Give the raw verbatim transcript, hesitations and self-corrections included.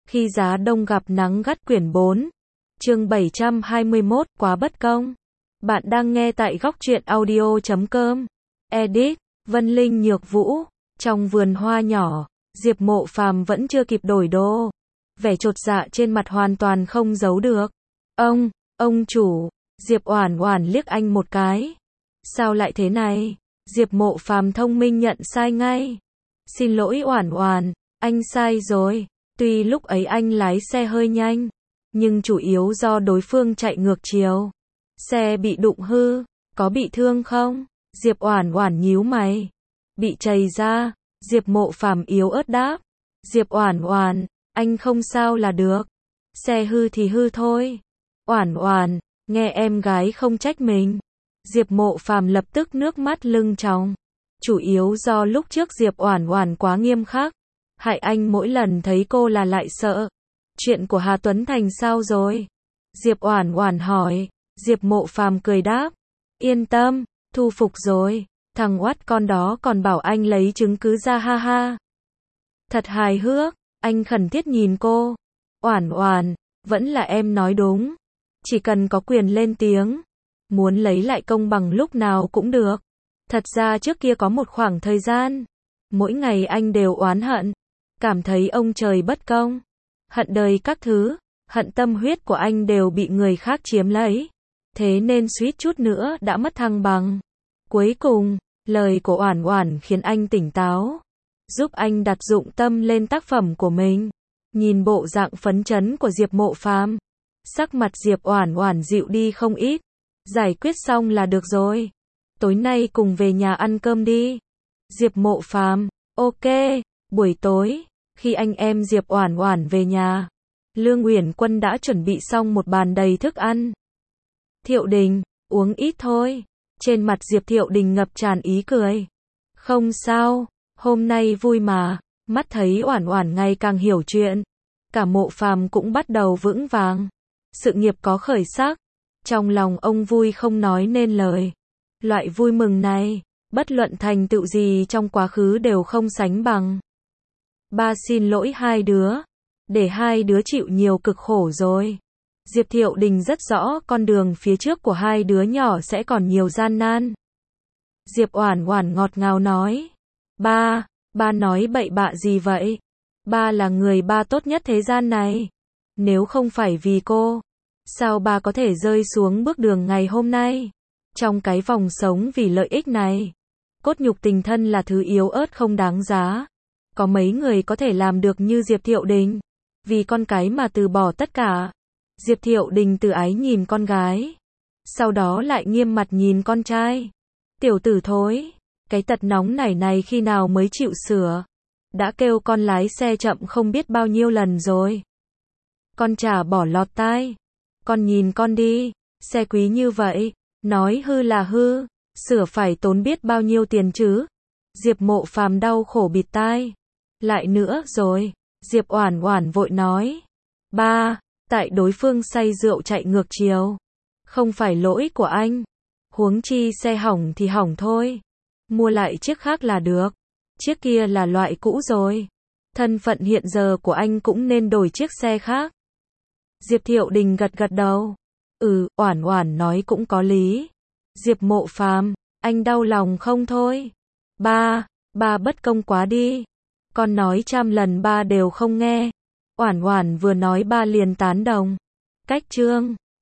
Khi giá đông gặp nắng gắt quyển bốn. Chương bảy trăm hai mươi mốt, quá bất công. Bạn đang nghe tại góc truyện audio chấm com. Edit, Vân Linh Nhược Vũ. Trong vườn hoa nhỏ, Diệp Mộ Phàm vẫn chưa kịp đổi đồ. Vẻ chột dạ trên mặt hoàn toàn không giấu được. Ông, ông chủ, Diệp Oản Oản liếc anh một cái. Sao lại thế này? Diệp Mộ Phàm thông minh nhận sai ngay. Xin lỗi Oản Oản, anh sai rồi. Tuy lúc ấy anh lái xe hơi nhanh, nhưng chủ yếu do đối phương chạy ngược chiều. Xe bị đụng hư, có bị thương không? Diệp Oản Oản nhíu mày. Bị trầy ra, Diệp Mộ Phàm yếu ớt đáp. Diệp Oản Oản, anh không sao là được. Xe hư thì hư thôi. Oản Oản, nghe em gái không trách mình. Diệp Mộ Phàm lập tức nước mắt lưng tròng. Chủ yếu do lúc trước Diệp Oản Oản quá nghiêm khắc, hại anh mỗi lần thấy cô là lại sợ. Chuyện của Hà Tuấn Thành sao rồi? Diệp Oản Oản hỏi. Diệp Mộ Phàm cười đáp. Yên tâm, thu phục rồi. Thằng oắt con đó còn bảo anh lấy chứng cứ ra ha ha. Thật hài hước, anh khẩn thiết nhìn cô. Oản Oản, vẫn là em nói đúng. Chỉ cần có quyền lên tiếng, muốn lấy lại công bằng lúc nào cũng được. Thật ra trước kia có một khoảng thời gian, mỗi ngày anh đều oán hận, cảm thấy ông trời bất công, hận đời các thứ, hận tâm huyết của anh đều bị người khác chiếm lấy. Thế nên suýt chút nữa đã mất thăng bằng. Cuối cùng, lời của Oản Oản khiến anh tỉnh táo, giúp anh đặt dụng tâm lên tác phẩm của mình. Nhìn bộ dạng phấn chấn của Diệp Mộ Phàm, sắc mặt Diệp Oản Oản dịu đi không ít. Giải quyết xong là được rồi. Tối nay cùng về nhà ăn cơm đi. Diệp Mộ Phàm, ok. Buổi tối, khi anh em Diệp Oản Oản về nhà, Lương Uyển Quân đã chuẩn bị xong một bàn đầy thức ăn. Thiệu Đình, uống ít thôi. Trên mặt Diệp Thiệu Đình ngập tràn ý cười. Không sao, hôm nay vui mà. Mắt thấy Oản Oản ngày càng hiểu chuyện, cả Mộ Phàm cũng bắt đầu vững vàng. Sự nghiệp có khởi sắc. Trong lòng ông vui không nói nên lời. Loại vui mừng này, bất luận thành tựu gì trong quá khứ đều không sánh bằng. Ba xin lỗi hai đứa, để hai đứa chịu nhiều cực khổ rồi. Diệp Thiệu Đình rất rõ con đường phía trước của hai đứa nhỏ sẽ còn nhiều gian nan. Diệp Oản Oản ngọt ngào nói. Ba, ba nói bậy bạ gì vậy? Ba là người ba tốt nhất thế gian này. Nếu không phải vì cô, sao ba có thể rơi xuống bước đường ngày hôm nay? Trong cái vòng sống vì lợi ích này, cốt nhục tình thân là thứ yếu ớt không đáng giá. Có mấy người có thể làm được như Diệp Thiệu Đình, vì con cái mà từ bỏ tất cả. Diệp Thiệu Đình từ ái nhìn con gái, sau đó lại nghiêm mặt nhìn con trai. Tiểu tử thối, cái tật nóng nảy này khi nào mới chịu sửa? Đã kêu con lái xe chậm không biết bao nhiêu lần rồi. Con chả bỏ lọt tai. Con nhìn con đi, xe quý như vậy, nói hư là hư, sửa phải tốn biết bao nhiêu tiền chứ. Diệp Mộ Phàm đau khổ bịt tai. Lại nữa rồi, Diệp Oản Oản vội nói. Ba, tại đối phương say rượu chạy ngược chiều, không phải lỗi của anh. Huống chi xe hỏng thì hỏng thôi, mua lại chiếc khác là được. Chiếc kia là loại cũ rồi. Thân phận hiện giờ của anh cũng nên đổi chiếc xe khác. Diệp Thiệu Đình gật gật đầu. Ừ, Oản Oản nói cũng có lý. Diệp Mộ Phàm, anh đau lòng không thôi. Ba, ba bất công quá đi. Con nói trăm lần ba đều không nghe. Oản Oản vừa nói ba liền tán đồng. Cách chương